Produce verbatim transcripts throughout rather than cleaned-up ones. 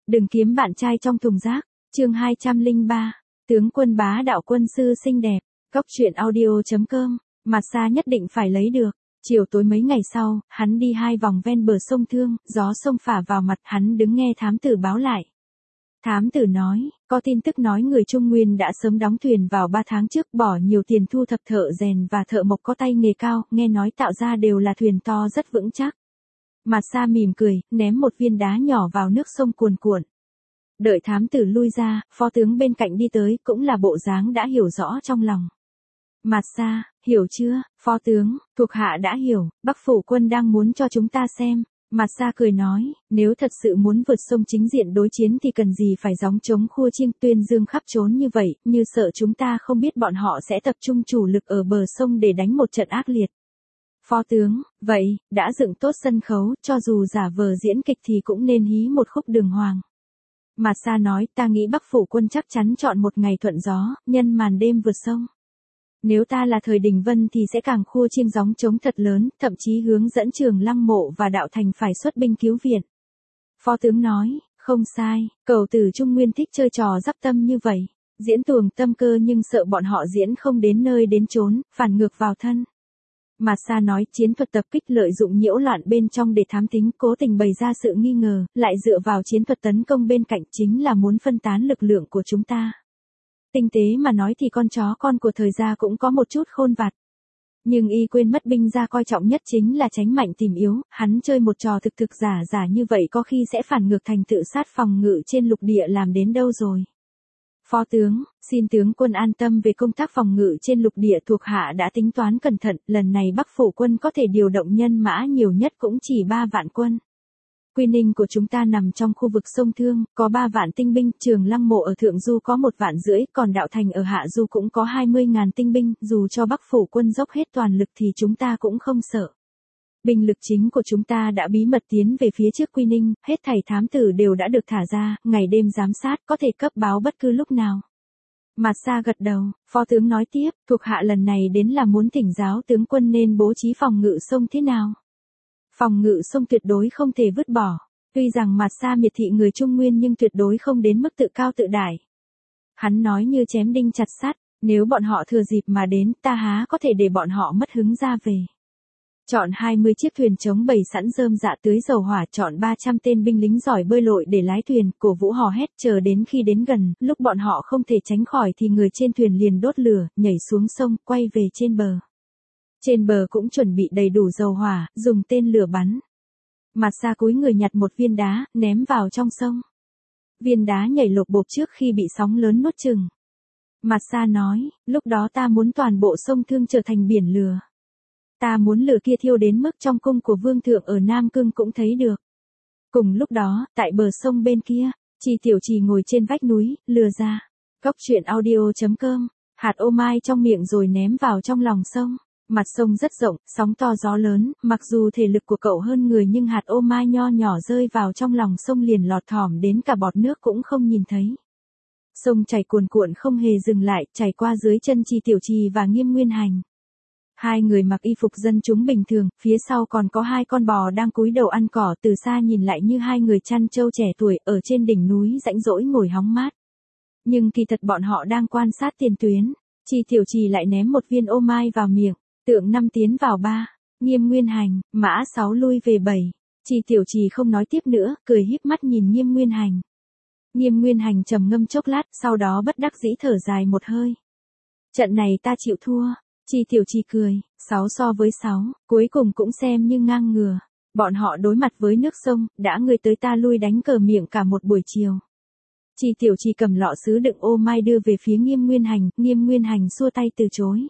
Đừng kiếm bạn trai trong thùng rác. Chương hai trăm lẻ ba. Tướng quân bá đạo quân sư xinh đẹp. Cốc truyện audio chấm com. Mặt xa nhất định phải lấy được. Chiều tối mấy ngày sau, hắn đi hai vòng ven bờ sông Thương, gió sông phả vào mặt, hắn đứng nghe thám tử báo lại. Thám tử nói, có tin tức nói người Trung Nguyên đã sớm đóng thuyền vào ba tháng trước, bỏ nhiều tiền thu thập thợ rèn và thợ mộc có tay nghề cao, nghe nói tạo ra đều là thuyền to rất vững chắc. Mặt xa mỉm cười, ném một viên đá nhỏ vào nước sông cuồn cuộn. Đợi thám tử lui ra, phó tướng bên cạnh đi tới, cũng là bộ dáng đã hiểu rõ trong lòng. Mặt xa, hiểu chưa, phó tướng, thuộc hạ đã hiểu, Bắc phủ quân đang muốn cho chúng ta xem. Mặt xa cười nói, nếu thật sự muốn vượt sông chính diện đối chiến thì cần gì phải gióng trống khua chiêng tuyên dương khắp trốn như vậy, như sợ chúng ta không biết bọn họ sẽ tập trung chủ lực ở bờ sông để đánh một trận ác liệt. Phó tướng, vậy, đã dựng tốt sân khấu, cho dù giả vờ diễn kịch thì cũng nên hí một khúc đường hoàng. Mặt xa nói, ta nghĩ Bắc phủ quân chắc chắn chọn một ngày thuận gió, nhân màn đêm vượt sông. Nếu ta là thời Đình Vân thì sẽ càng khua chiêng gióng trống thật lớn, thậm chí hướng dẫn Trường Lăng Mộ và Đạo Thành phải xuất binh cứu viện. Phó tướng nói, không sai, cầu tử Trung Nguyên thích chơi trò dắp tâm như vậy, diễn tuồng tâm cơ nhưng sợ bọn họ diễn không đến nơi đến chốn, phản ngược vào thân. Mà Sa nói chiến thuật tập kích lợi dụng nhiễu loạn bên trong để thám tính, cố tình bày ra sự nghi ngờ, lại dựa vào chiến thuật tấn công bên cạnh, chính là muốn phân tán lực lượng của chúng ta. Tinh tế mà nói thì con chó con của thời gia cũng có một chút khôn vặt. Nhưng y quên mất binh gia coi trọng nhất chính là tránh mạnh tìm yếu, hắn chơi một trò thực thực giả giả như vậy có khi sẽ phản ngược thành tự sát phòng ngự trên lục địa làm đến đâu rồi. Phó tướng, xin tướng quân an tâm về công tác phòng ngự trên lục địa, thuộc hạ đã tính toán cẩn thận, lần này Bắc phủ quân có thể điều động nhân mã nhiều nhất cũng chỉ ba vạn quân. Quy Ninh của chúng ta nằm trong khu vực sông Thương, có ba vạn tinh binh, Trường Lăng Mộ ở Thượng Du có một vạn rưỡi, còn Đạo Thành ở Hạ Du cũng có hai mươi ngàn tinh binh, dù cho Bắc phủ quân dốc hết toàn lực thì chúng ta cũng không sợ. Binh lực chính của chúng ta đã bí mật tiến về phía trước Quy Ninh, hết thảy thám tử đều đã được thả ra, ngày đêm giám sát, có thể cấp báo bất cứ lúc nào. Mặt Sa gật đầu, phó tướng nói tiếp, thuộc hạ lần này đến là muốn thỉnh giáo tướng quân nên bố trí phòng ngự sông thế nào. Phòng ngự sông tuyệt đối không thể vứt bỏ. Tuy rằng Mặt Sa miệt thị người Trung Nguyên nhưng tuyệt đối không đến mức tự cao tự đại. Hắn nói như chém đinh chặt sắt, nếu bọn họ thừa dịp mà đến, ta há có thể để bọn họ mất hứng ra về. Chọn hai mươi chiếc thuyền chống bầy sẵn rơm dạ tưới dầu hỏa, chọn ba trăm tên binh lính giỏi bơi lội để lái thuyền, cổ vũ hò hét, chờ đến khi đến gần, lúc bọn họ không thể tránh khỏi thì người trên thuyền liền đốt lửa, nhảy xuống sông, quay về trên bờ. Trên bờ cũng chuẩn bị đầy đủ dầu hỏa, dùng tên lửa bắn. Mặt Sa cúi người nhặt một viên đá, ném vào trong sông. Viên đá nhảy lộp bộp trước khi bị sóng lớn nuốt chửng. Mặt Sa nói, lúc đó ta muốn toàn bộ sông Thương trở thành biển lửa. Ta muốn lửa kia thiêu đến mức trong cung của vương thượng ở Nam Cương cũng thấy được. Cùng lúc đó, tại bờ sông bên kia, Chi Tiểu Trì ngồi trên vách núi, lừa ra. Cốc truyện audio chấm com, hạt ô mai trong miệng rồi ném vào trong lòng sông. Mặt sông rất rộng, sóng to gió lớn, mặc dù thể lực của cậu hơn người nhưng hạt ô mai nho nhỏ rơi vào trong lòng sông liền lọt thỏm đến cả bọt nước cũng không nhìn thấy. Sông chảy cuồn cuộn không hề dừng lại, chảy qua dưới chân Chi Tiểu Trì và Nghiêm Nguyên Hành. Hai người mặc y phục dân chúng bình thường, phía sau còn có hai con bò đang cúi đầu ăn cỏ, từ xa nhìn lại như hai người chăn trâu trẻ tuổi ở trên đỉnh núi rãnh rỗi ngồi hóng mát. Nhưng kỳ thật bọn họ đang quan sát tiền tuyến. Chi Tiểu Trì lại ném một viên ô mai vào miệng. Tượng năm tiến vào ba, Nghiêm Nguyên Hành, mã sáu lui về bảy. Chi Tiểu Trì không nói tiếp nữa, cười híp mắt nhìn Nghiêm Nguyên Hành. Nghiêm Nguyên Hành trầm ngâm chốc lát, sau đó bất đắc dĩ thở dài một hơi. Trận này ta chịu thua. Chi Tiểu Trì cười, sáu so với sáu, cuối cùng cũng xem như ngang ngừa. Bọn họ đối mặt với nước sông, đã người tới ta lui đánh cờ miệng cả một buổi chiều. Chi Tiểu Trì cầm lọ sứ đựng ô mai đưa về phía Nghiêm Nguyên Hành, Nghiêm Nguyên Hành xua tay từ chối.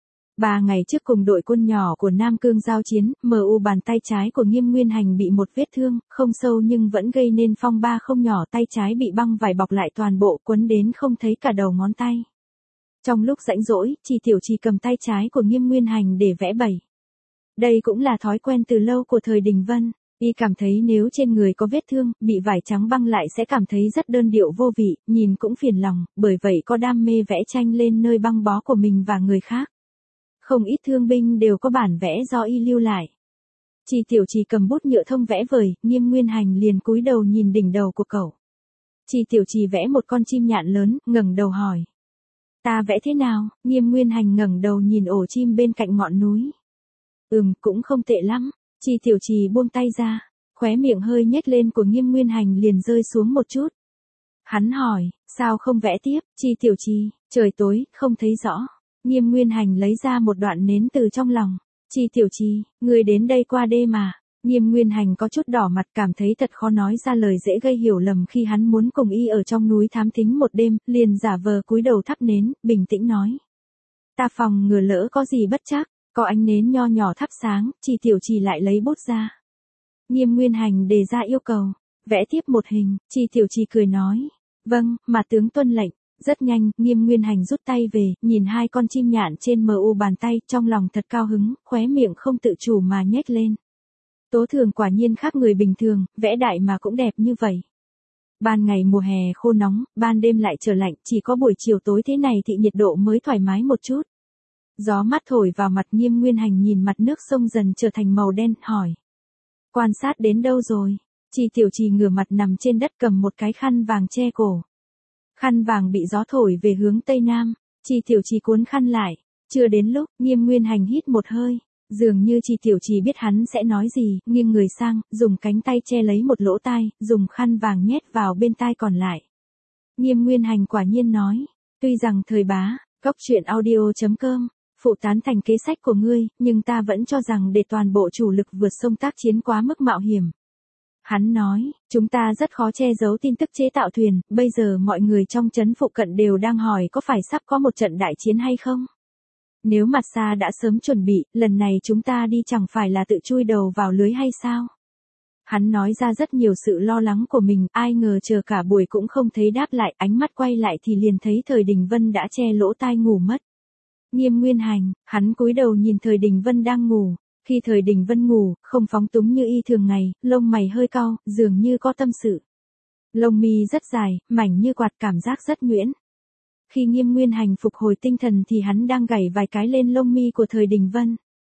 Ba ngày trước cùng đội quân nhỏ của Nam Cương giao chiến, mờ u bàn tay trái của Nghiêm Nguyên Hành bị một vết thương, không sâu nhưng vẫn gây nên phong ba không nhỏ, tay trái bị băng vải bọc lại toàn bộ, quấn đến không thấy cả đầu ngón tay. Trong lúc rãnh rỗi, Chi Tiểu Trì cầm tay trái của Nghiêm Nguyên Hành để vẽ bẩy. Đây cũng là thói quen từ lâu của thời Đình Vân, y cảm thấy nếu trên người có vết thương, bị vải trắng băng lại sẽ cảm thấy rất đơn điệu vô vị, nhìn cũng phiền lòng, bởi vậy có đam mê vẽ tranh lên nơi băng bó của mình và người khác. Không ít thương binh đều có bản vẽ do y lưu lại. Chi Tiểu Trì cầm bút nhựa thông vẽ vời, Nghiêm Nguyên Hành liền cúi đầu nhìn đỉnh đầu của cậu. Chi Tiểu Trì vẽ một con chim nhạn lớn, ngẩng đầu hỏi. Ta vẽ thế nào? Nghiêm Nguyên Hành ngẩng đầu nhìn ổ chim bên cạnh ngọn núi. Ừm, cũng không tệ lắm. Chi Tiểu Trì buông tay ra, khóe miệng hơi nhếch lên của Nghiêm Nguyên Hành liền rơi xuống một chút. Hắn hỏi, sao không vẽ tiếp? Chi Tiểu Trì, trời tối, không thấy rõ. Nghiêm Nguyên Hành lấy ra một đoạn nến từ trong lòng. Chi Tiểu Trì, người đến đây qua đêm mà. Nghiêm Nguyên Hành có chút đỏ mặt, cảm thấy thật khó nói ra lời dễ gây hiểu lầm khi hắn muốn cùng y ở trong núi thám thính một đêm, liền giả vờ cúi đầu thắp nến, bình tĩnh nói. Ta phòng ngừa lỡ có gì bất trắc, có ánh nến nho nhỏ thắp sáng. Chi Tiểu Trì lại lấy bút ra. Nghiêm Nguyên Hành đề ra yêu cầu, vẽ tiếp một hình. Chi Tiểu Trì cười nói, vâng, mà tướng tuân lệnh. Rất nhanh, Nghiêm Nguyên Hành rút tay về, nhìn hai con chim nhạn trên mờ u bàn tay, trong lòng thật cao hứng, khóe miệng không tự chủ mà nhếch lên. Tố Thường quả nhiên khác người bình thường, vẽ đại mà cũng đẹp như vậy. Ban ngày mùa hè khô nóng, ban đêm lại trở lạnh, chỉ có buổi chiều tối thế này thì nhiệt độ mới thoải mái một chút. Gió mát thổi vào mặt Nghiêm Nguyên Hành nhìn mặt nước sông dần trở thành màu đen, hỏi. Quan sát đến đâu rồi? Chi Tiểu Trì ngửa mặt nằm trên đất cầm một cái khăn vàng che cổ. Khăn vàng bị gió thổi về hướng tây nam, Chi Tiểu Trì cuốn khăn lại. Chưa đến lúc, Nghiêm Nguyên Hành hít một hơi. Dường như Chi Tiểu Trì biết hắn sẽ nói gì, nghiêng người sang, dùng cánh tay che lấy một lỗ tai, dùng khăn vàng nhét vào bên tai còn lại. Nghiêm Nguyên Hành quả nhiên nói, tuy rằng thời bá, cóc truyện audio chấm com, phụ tán thành kế sách của ngươi, nhưng ta vẫn cho rằng để toàn bộ chủ lực vượt sông tác chiến quá mức mạo hiểm. Hắn nói, chúng ta rất khó che giấu tin tức chế tạo thuyền, bây giờ mọi người trong trấn phụ cận đều đang hỏi có phải sắp có một trận đại chiến hay không? Nếu Mặt Sa đã sớm chuẩn bị, lần này chúng ta đi chẳng phải là tự chui đầu vào lưới hay sao? Hắn nói ra rất nhiều sự lo lắng của mình, ai ngờ chờ cả buổi cũng không thấy đáp lại, ánh mắt quay lại thì liền thấy Thời Đình Vân đã che lỗ tai ngủ mất. Nghiêm Nguyên Hành, hắn cúi đầu nhìn Thời Đình Vân đang ngủ, khi Thời Đình Vân ngủ, không phóng túng như y thường ngày, lông mày hơi cau, dường như có tâm sự. Lông mi rất dài, mảnh như quạt, cảm giác rất nhuyễn. Khi Nghiêm Nguyên Hành phục hồi tinh thần thì hắn đang gảy vài cái lên lông mi của Thời Đình Vân.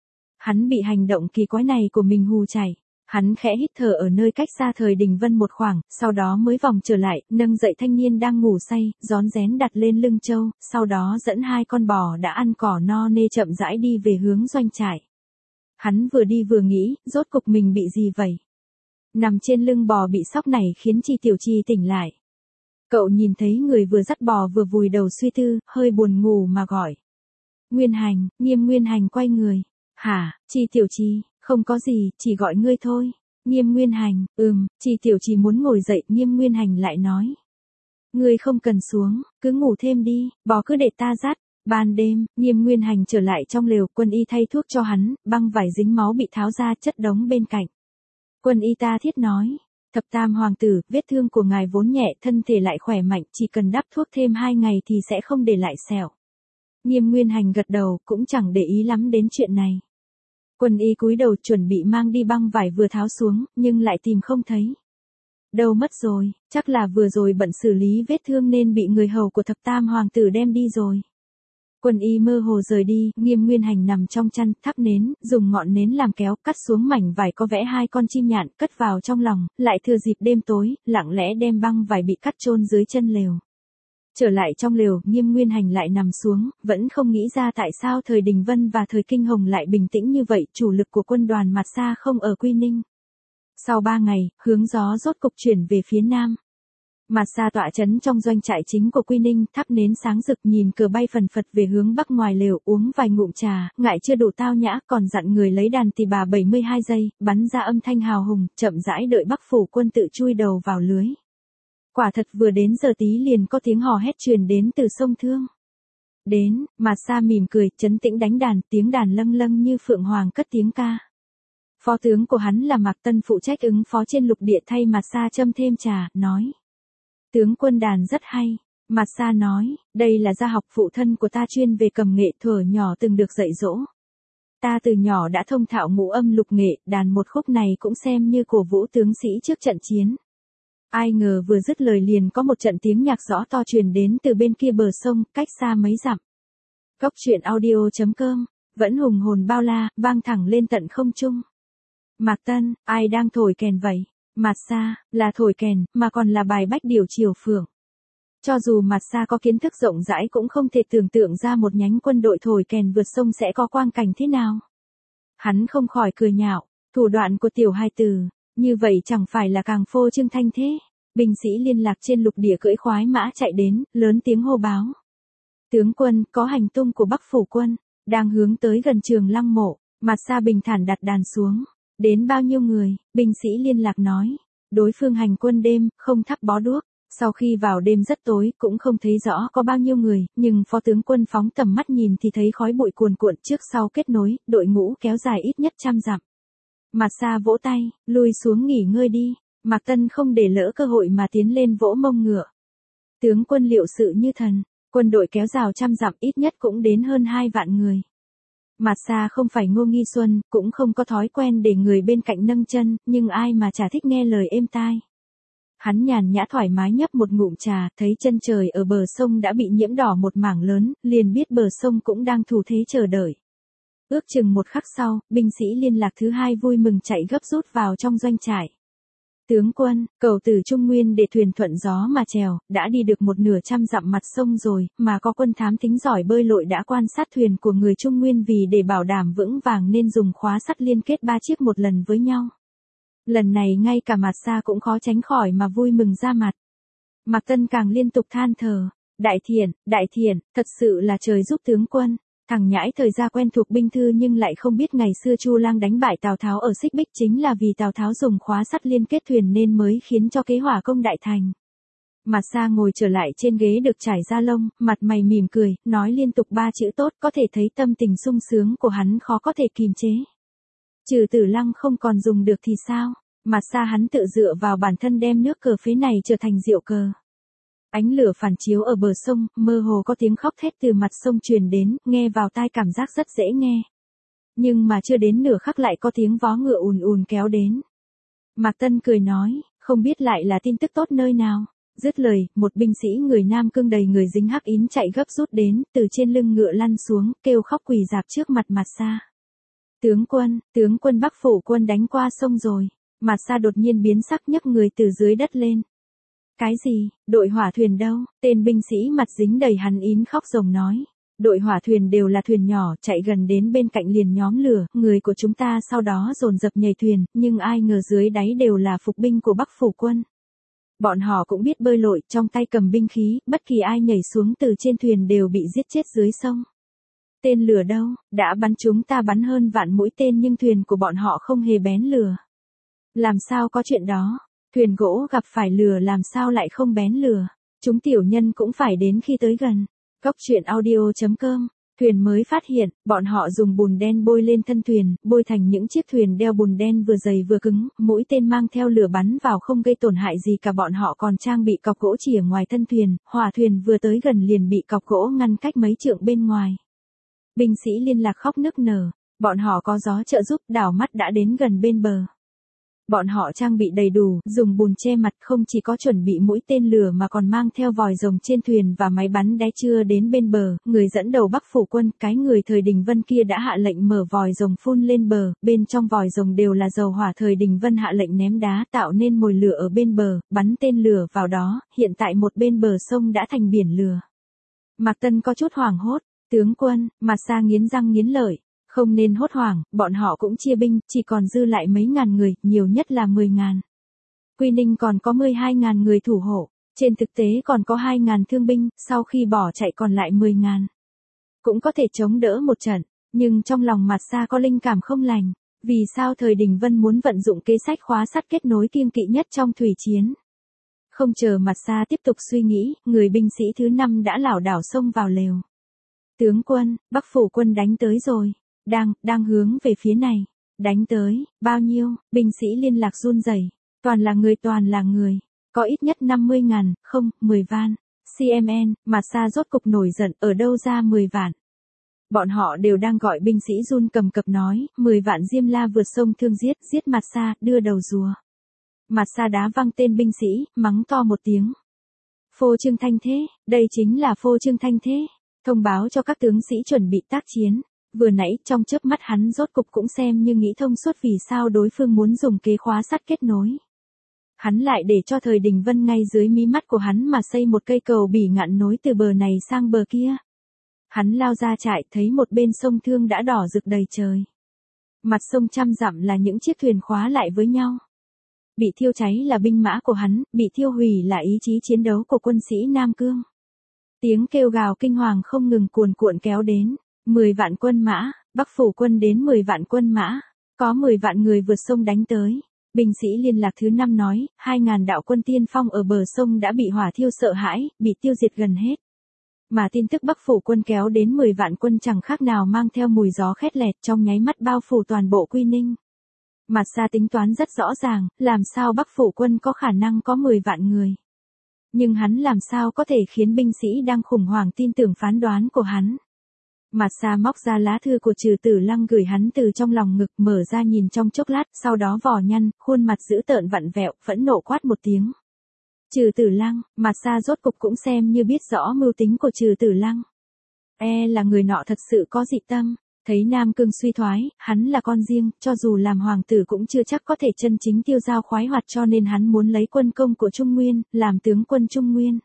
Hắn bị hành động kỳ quái này của mình hù chạy. Hắn khẽ hít thở ở nơi cách xa Thời Đình Vân một khoảng, sau đó mới vòng trở lại, nâng dậy thanh niên đang ngủ say, rón rén đặt lên lưng trâu, sau đó dẫn hai con bò đã ăn cỏ no nê chậm rãi đi về hướng doanh trại. Hắn vừa đi vừa nghĩ, rốt cục mình bị gì vậy? Nằm trên lưng bò bị sóc này khiến Chi Tiểu Trì tỉnh lại. Cậu nhìn thấy người vừa dắt bò vừa vùi đầu suy tư, hơi buồn ngủ mà gọi. Nguyên Hành, Nghiêm Nguyên Hành quay người. Hả, Chi Tiểu Trì, không có gì, chỉ gọi ngươi thôi. Nghiêm Nguyên Hành, ừm, Chi Tiểu Trì muốn ngồi dậy, Nghiêm Nguyên Hành lại nói. Ngươi không cần xuống, cứ ngủ thêm đi, bò cứ để ta dắt. Ban đêm, Nghiêm Nguyên Hành trở lại trong lều, Quân y thay thuốc cho hắn, băng vải dính máu bị tháo ra chất đống bên cạnh. Quân y ta thiết nói. Thập Tam Hoàng tử, vết thương của ngài vốn nhẹ, thân thể lại khỏe mạnh, chỉ cần đắp thuốc thêm hai ngày thì sẽ không để lại sẹo. Nghiêm Nguyên Hành gật đầu, cũng chẳng để ý lắm đến chuyện này. Quân y cúi đầu chuẩn bị mang đi băng vải vừa tháo xuống, nhưng lại tìm không thấy. Đâu mất rồi, chắc là vừa rồi bận xử lý vết thương nên bị người hầu của Thập Tam Hoàng tử đem đi rồi. Quân y mơ hồ rời đi, Nghiêm Nguyên Hành nằm trong chăn, thắp nến, dùng ngọn nến làm kéo, cắt xuống mảnh vải có vẽ hai con chim nhạn, cất vào trong lòng, lại thừa dịp đêm tối, lặng lẽ đem băng vải bị cắt chôn dưới chân lều. Trở lại trong lều, Nghiêm Nguyên Hành lại nằm xuống, vẫn không nghĩ ra tại sao Thời Đình Vân và Thời Kinh Hồng lại bình tĩnh như vậy, chủ lực của quân đoàn Mặt Sa không ở Quy Ninh. Sau ba ngày, hướng gió rốt cục chuyển về phía nam. Mặt Sa tọa trấn trong doanh trại chính của Quy Ninh, thắp nến sáng rực nhìn cờ bay phần phật về hướng bắc ngoài lều, uống vài ngụm trà, ngại chưa đủ tao nhã, còn dặn người lấy đàn tỳ bà bảy mươi hai giây, bắn ra âm thanh hào hùng, chậm rãi đợi Bắc phủ quân tự chui đầu vào lưới. Quả thật vừa đến giờ tí liền có tiếng hò hét truyền đến từ sông Thương. Đến, Mặt Sa mỉm cười, trấn tĩnh đánh đàn, tiếng đàn lâng lâng như phượng hoàng cất tiếng ca. Phó tướng của hắn là Mạc Tân phụ trách ứng phó trên lục địa thay Mặt Sa châm thêm trà, nói. Tướng quân đàn rất hay. Mặt Sa nói, đây là gia học phụ thân của ta chuyên về cầm nghệ, thuở nhỏ từng được dạy dỗ. Ta từ nhỏ đã thông thạo ngũ âm lục nghệ, đàn một khúc này cũng xem như cổ vũ tướng sĩ trước trận chiến. Ai ngờ vừa dứt lời liền có một trận tiếng nhạc rõ to truyền đến từ bên kia bờ sông, cách xa mấy dặm. Cóc truyện audio chấm com, vẫn hùng hồn bao la, vang thẳng lên tận không trung. Mạc Tân, ai đang thổi kèn vậy? Mạt Sa, là thổi kèn, mà còn là bài bách điều triều phượng. Cho dù Mạt Sa có kiến thức rộng rãi cũng không thể tưởng tượng ra một nhánh quân đội thổi kèn vượt sông sẽ có quang cảnh thế nào. Hắn không khỏi cười nhạo, thủ đoạn của tiểu hài tử, như vậy chẳng phải là càng phô trương thanh thế. Binh sĩ liên lạc trên lục địa cưỡi khoái mã chạy đến, lớn tiếng hô báo. Tướng quân, có hành tung của Bắc phủ quân, đang hướng tới gần Trường Lăng mộ. Mạt Sa bình thản đặt đàn xuống. Đến bao nhiêu người, binh sĩ liên lạc nói. Đối phương hành quân đêm, không thắp bó đuốc. Sau khi vào đêm rất tối, cũng không thấy rõ có bao nhiêu người, nhưng phó tướng quân phóng tầm mắt nhìn thì thấy khói bụi cuồn cuộn trước sau kết nối, đội ngũ kéo dài ít nhất trăm dặm. Mạt Sa vỗ tay, lui xuống nghỉ ngơi đi. Mạc Tân không để lỡ cơ hội mà tiến lên vỗ mông ngựa. Tướng quân liệu sự như thần, quân đội kéo rào trăm dặm ít nhất cũng đến hơn hai vạn người. Mạt Sa không phải Ngô Nghi Xuân, cũng không có thói quen để người bên cạnh nâng chân, nhưng ai mà chả thích nghe lời êm tai. Hắn nhàn nhã thoải mái nhấp một ngụm trà, thấy chân trời ở bờ sông đã bị nhiễm đỏ một mảng lớn, liền biết bờ sông cũng đang thủ thế chờ đợi. Ước chừng một khắc sau, binh sĩ liên lạc thứ hai vui mừng chạy gấp rút vào trong doanh trại. Tướng quân, cầu từ Trung Nguyên để thuyền thuận gió mà trèo, đã đi được một nửa trăm dặm mặt sông rồi, mà có quân thám thính giỏi bơi lội đã quan sát thuyền của người Trung Nguyên vì để bảo đảm vững vàng nên dùng khóa sắt liên kết ba chiếc một lần với nhau. Lần này ngay cả Mạt Sa cũng khó tránh khỏi mà vui mừng ra mặt. Mạc Tân càng liên tục than thở, đại thiện, đại thiện, thật sự là trời giúp tướng quân. Thằng nhãi thời gia quen thuộc binh thư nhưng lại không biết ngày xưa Chu Lang đánh bại Tào Tháo ở Xích Bích chính là vì Tào Tháo dùng khóa sắt liên kết thuyền nên mới khiến cho kế hỏa công đại thành. Mạt Sa ngồi trở lại trên ghế được trải da lông, mặt mày mỉm cười, nói liên tục ba chữ tốt, có thể thấy tâm tình sung sướng của hắn khó có thể kìm chế. Trừ Tử Lăng không còn dùng được thì sao? Mạt Sa hắn tự dựa vào bản thân đem nước cờ phế này trở thành rượu cờ. Ánh lửa phản chiếu ở bờ sông, mơ hồ có tiếng khóc thét từ mặt sông truyền đến, nghe vào tai cảm giác rất dễ nghe. Nhưng mà chưa đến nửa khắc lại có tiếng vó ngựa ùn ùn kéo đến. Mạc Tân cười nói, không biết lại là tin tức tốt nơi nào. Dứt lời, một binh sĩ người Nam Cương đầy người dính hắc yến chạy gấp rút đến, từ trên lưng ngựa lăn xuống, kêu khóc quỳ rạp trước mặt Mạt Sa. Tướng quân, tướng quân Bắc phủ quân đánh qua sông rồi. Mạt Sa đột nhiên biến sắc nhấc người từ dưới đất lên. Cái gì, đội hỏa thuyền đâu? Tên binh sĩ mặt dính đầy hắn yến khóc ròng nói. Đội hỏa thuyền đều là thuyền nhỏ, chạy gần đến bên cạnh liền nhóm lửa, người của chúng ta sau đó dồn dập nhảy thuyền, nhưng ai ngờ dưới đáy đều là phục binh của Bắc phủ quân. Bọn họ cũng biết bơi lội, trong tay cầm binh khí, bất kỳ ai nhảy xuống từ trên thuyền đều bị giết chết dưới sông. Tên lửa đâu, đã bắn chúng ta bắn hơn vạn mũi tên nhưng thuyền của bọn họ không hề bén lửa. Làm sao có chuyện đó? Thuyền gỗ gặp phải lửa làm sao lại không bén lửa? Chúng tiểu nhân cũng phải đến khi tới gần. Cốc truyện audio chấm com. Thuyền mới phát hiện, bọn họ dùng bùn đen bôi lên thân thuyền, bôi thành những chiếc thuyền đeo bùn đen vừa dày vừa cứng, mũi tên mang theo lửa bắn vào không gây tổn hại gì cả, bọn họ còn trang bị cọc gỗ chìa ngoài thân thuyền, hỏa thuyền vừa tới gần liền bị cọc gỗ ngăn cách mấy trượng bên ngoài. Binh sĩ liên lạc khóc nức nở, bọn họ có gió trợ giúp, đảo mắt đã đến gần bên bờ. Bọn họ trang bị đầy đủ, dùng bùn che mặt, không chỉ có chuẩn bị mũi tên lửa mà còn mang theo vòi rồng trên thuyền và máy bắn đáy. Chưa đến bên bờ, người dẫn đầu Bắc phủ quân, cái người thời Đình Vân kia đã hạ lệnh mở vòi rồng phun lên bờ, bên trong vòi rồng đều là dầu hỏa. Thời Đình Vân hạ lệnh ném đá tạo nên mồi lửa ở bên bờ, bắn tên lửa vào đó, hiện tại một bên bờ sông đã thành biển lửa. Mạc Tân có chút hoảng hốt, tướng quân, Mạt Sa nghiến răng nghiến lợi. Không nên hốt hoảng, bọn họ cũng chia binh, chỉ còn dư lại mấy ngàn người, nhiều nhất là mười ngàn. Quy Ninh còn có mười hai ngàn người thủ hộ, trên thực tế còn có hai ngàn thương binh, sau khi bỏ chạy còn lại mười ngàn. Cũng có thể chống đỡ một trận, nhưng trong lòng Mạt Sa có linh cảm không lành, vì sao thời Đình Vân muốn vận dụng kế sách khóa sắt kết nối kiêng kỵ nhất trong thủy chiến. Không chờ Mạt Sa tiếp tục suy nghĩ, người binh sĩ thứ năm đã lảo đảo xông vào lều. Tướng quân, Bắc phủ quân đánh tới rồi. Đang, đang hướng về phía này. Đánh tới, bao nhiêu? Binh sĩ liên lạc run rẩy. Toàn là người, toàn là người. Có ít nhất năm mươi ngàn, không, mười vạn. xê em en, Mạt Sa rốt cục nổi giận, ở đâu ra mười vạn? Bọn họ đều đang gọi binh sĩ run cầm cập nói, mười vạn Diêm La vượt sông thương giết, giết Mạt Sa, đưa đầu rùa. Mạt Sa đá văng tên binh sĩ, mắng to một tiếng. Phô trương thanh thế, đây chính là phô trương thanh thế. Thông báo cho các tướng sĩ chuẩn bị tác chiến. Vừa nãy trong chớp mắt hắn rốt cục cũng xem như nghĩ thông suốt vì sao đối phương muốn dùng kế khóa sắt kết nối. Hắn lại để cho Thời Đình Vân ngay dưới mí mắt của hắn mà xây một cây cầu bỉ ngạn nối từ bờ này sang bờ kia. Hắn lao ra trại thấy một bên sông Thương đã đỏ rực đầy trời. Mặt sông trăm dặm là những chiếc thuyền khóa lại với nhau. Bị thiêu cháy là binh mã của hắn, bị thiêu hủy là ý chí chiến đấu của quân sĩ Nam Cương. Tiếng kêu gào kinh hoàng không ngừng cuồn cuộn kéo đến. Mười vạn quân mã, Bắc phủ quân đến mười vạn quân mã. Có mười vạn người vượt sông đánh tới. Binh sĩ liên lạc thứ năm nói, hai ngàn đạo quân tiên phong ở bờ sông đã bị hỏa thiêu sợ hãi, bị tiêu diệt gần hết. Mà tin tức Bắc phủ quân kéo đến mười vạn quân chẳng khác nào mang theo mùi gió khét lẹt trong nháy mắt bao phủ toàn bộ Quy Ninh. Mạt Sa tính toán rất rõ ràng, làm sao Bắc phủ quân có khả năng có mười vạn người. Nhưng hắn làm sao có thể khiến binh sĩ đang khủng hoảng tin tưởng phán đoán của hắn. Mạt Sa móc ra lá thư của Trừ Tử Lăng gửi hắn từ trong lòng ngực, mở ra nhìn trong chốc lát, sau đó vò nhăn, khuôn mặt dữ tợn vặn vẹo, phẫn nộ quát một tiếng. Trừ Tử Lăng, Mạt Sa rốt cục cũng xem như biết rõ mưu tính của Trừ Tử Lăng. E là người nọ thật sự có dị tâm, thấy Nam Cương suy thoái, hắn là con riêng, cho dù làm hoàng tử cũng chưa chắc có thể chân chính tiêu dao khoái hoạt, cho nên hắn muốn lấy quân công của Trung Nguyên, làm tướng quân Trung Nguyên.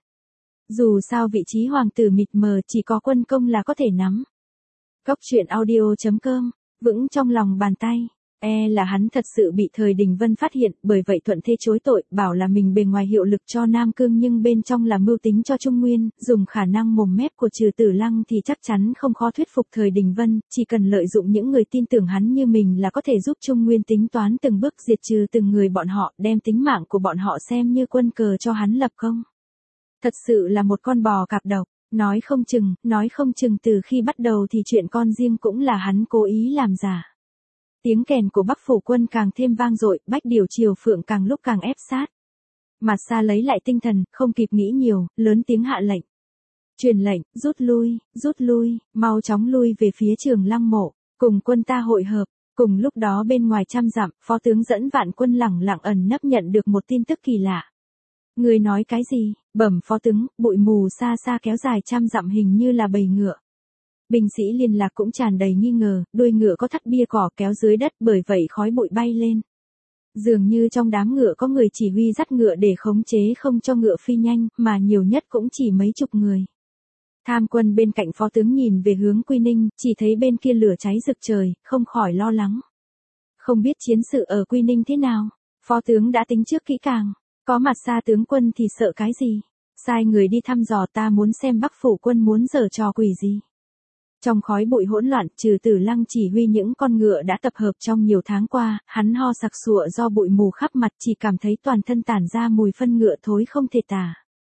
Dù sao vị trí hoàng tử mịt mờ, chỉ có quân công là có thể nắm. Cốc truyện audio chấm com, vững trong lòng bàn tay. E là hắn thật sự bị Thời Đình Vân phát hiện, bởi vậy thuận thế chối tội, bảo là mình bề ngoài hiệu lực cho Nam Cương nhưng bên trong là mưu tính cho Trung Nguyên, dùng khả năng mồm mép của Trừ Tử Lăng thì chắc chắn không khó thuyết phục Thời Đình Vân, chỉ cần lợi dụng những người tin tưởng hắn như mình là có thể giúp Trung Nguyên tính toán từng bước diệt trừ từng người bọn họ, đem tính mạng của bọn họ xem như quân cờ cho hắn lập công. Thật sự là một con bò cạp độc. Nói không chừng, nói không chừng từ khi bắt đầu thì chuyện con riêng cũng là hắn cố ý làm giả. Tiếng kèn của Bắc phủ quân càng thêm vang dội, Bách Điểu Triều Phượng càng lúc càng ép sát. Mạt Sa lấy lại tinh thần, không kịp nghĩ nhiều, lớn tiếng hạ lệnh. Truyền lệnh, rút lui, rút lui, mau chóng lui về phía Trường Lăng mộ, cùng quân ta hội hợp. Cùng lúc đó bên ngoài trăm dặm, phó tướng dẫn vạn quân lẳng lặng ẩn nấp nhận được một tin tức kỳ lạ. Người nói cái gì? Bẩm phó tướng, bụi mù xa xa kéo dài trăm dặm hình như là bầy ngựa. Binh sĩ liên lạc cũng tràn đầy nghi ngờ, đuôi ngựa có thắt bia cỏ kéo dưới đất, bởi vậy khói bụi bay lên. Dường như trong đám ngựa có người chỉ huy dắt ngựa để khống chế không cho ngựa phi nhanh, mà nhiều nhất cũng chỉ mấy chục người. Tham quân bên cạnh phó tướng nhìn về hướng Quy Ninh, chỉ thấy bên kia lửa cháy rực trời, không khỏi lo lắng. Không biết chiến sự ở Quy Ninh thế nào, phó tướng đã tính trước kỹ càng. Có Mạt Sa tướng quân thì sợ cái gì? Sai người đi thăm dò, ta muốn xem Bắc phủ quân muốn giở trò quỷ gì. Trong khói bụi hỗn loạn, Trừ Tử Lăng chỉ huy những con ngựa đã tập hợp trong nhiều tháng qua, hắn ho sặc sụa do bụi mù khắp mặt, chỉ cảm thấy toàn thân tản ra mùi phân ngựa thối không thể tả.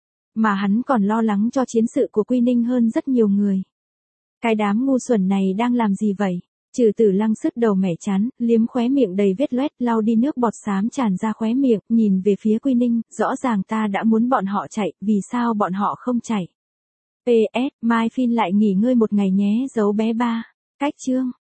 Mà hắn còn lo lắng cho chiến sự của Quy Ninh hơn rất nhiều người. Cái đám ngu xuẩn này đang làm gì vậy? Trừ Tử Lăng sứt đầu mẻ chán, liếm khóe miệng đầy vết loét, lau đi nước bọt xám tràn ra khóe miệng, nhìn về phía Quy Ninh, rõ ràng ta đã muốn bọn họ chạy, vì sao bọn họ không chạy? pê ét, Mai Phin lại nghỉ ngơi một ngày nhé, dấu bé ba. Cách chương.